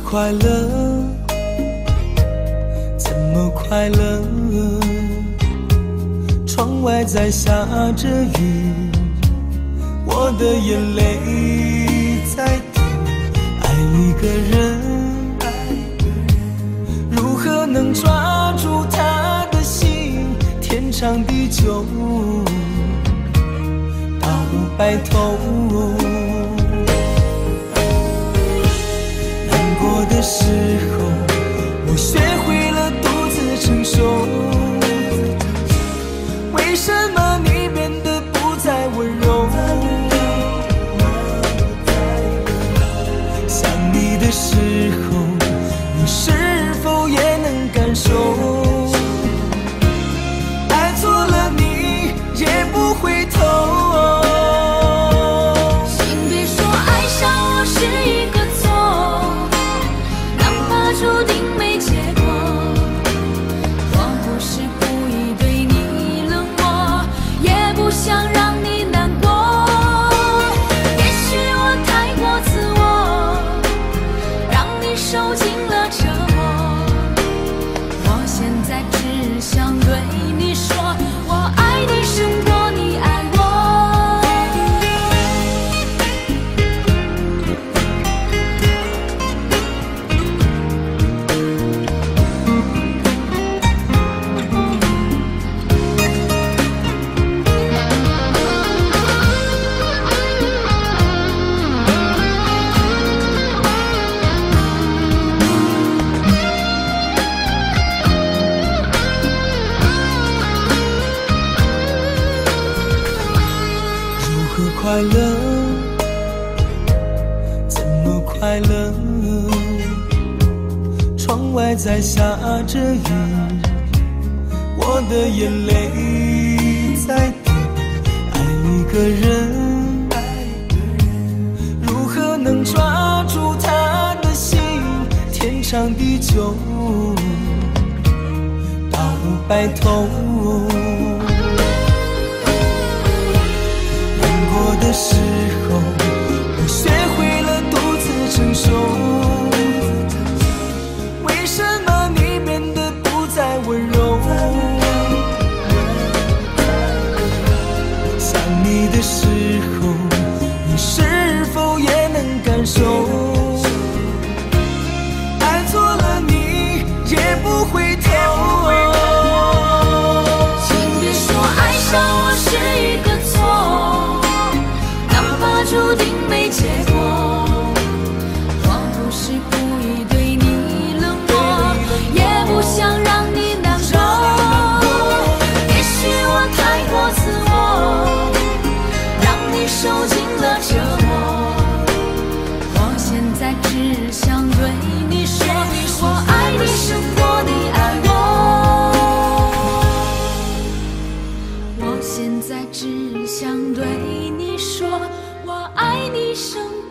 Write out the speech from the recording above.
快乐？怎么快乐？窗外在下着雨，我的眼泪在滴。爱一个人，如何能抓住他的心？天长地久，到白头。难过的时候，我学会了独自承受。为什么你变得不再温柔？想你的时候，你是否也能感受？爱错了你也不回头。 请别说爱上我是一个错，哪怕注定没结果。我不是故意对你冷漠，也不想让你难过。也许我太过自我，让你受尽了折磨。我现在只想对你说，我爱你胜过你爱我。 快乐？怎么快乐？窗外在下着雨，我的眼泪在滴。爱一个人，如何能抓住他的心？天长地久，到白头。的时候，我学会了独自承受。为什么你变得不再温柔？想你的时候，你是否也能感受？爱错了你也不回头。 请别说爱上我是一个错，注定没结果。我不是故意对你冷漠，也不想让你难过。也许我太过自我，让你受尽了折磨。我现在只想对你说，我爱你胜过你爱我。我现在只想对你说，我爱你胜过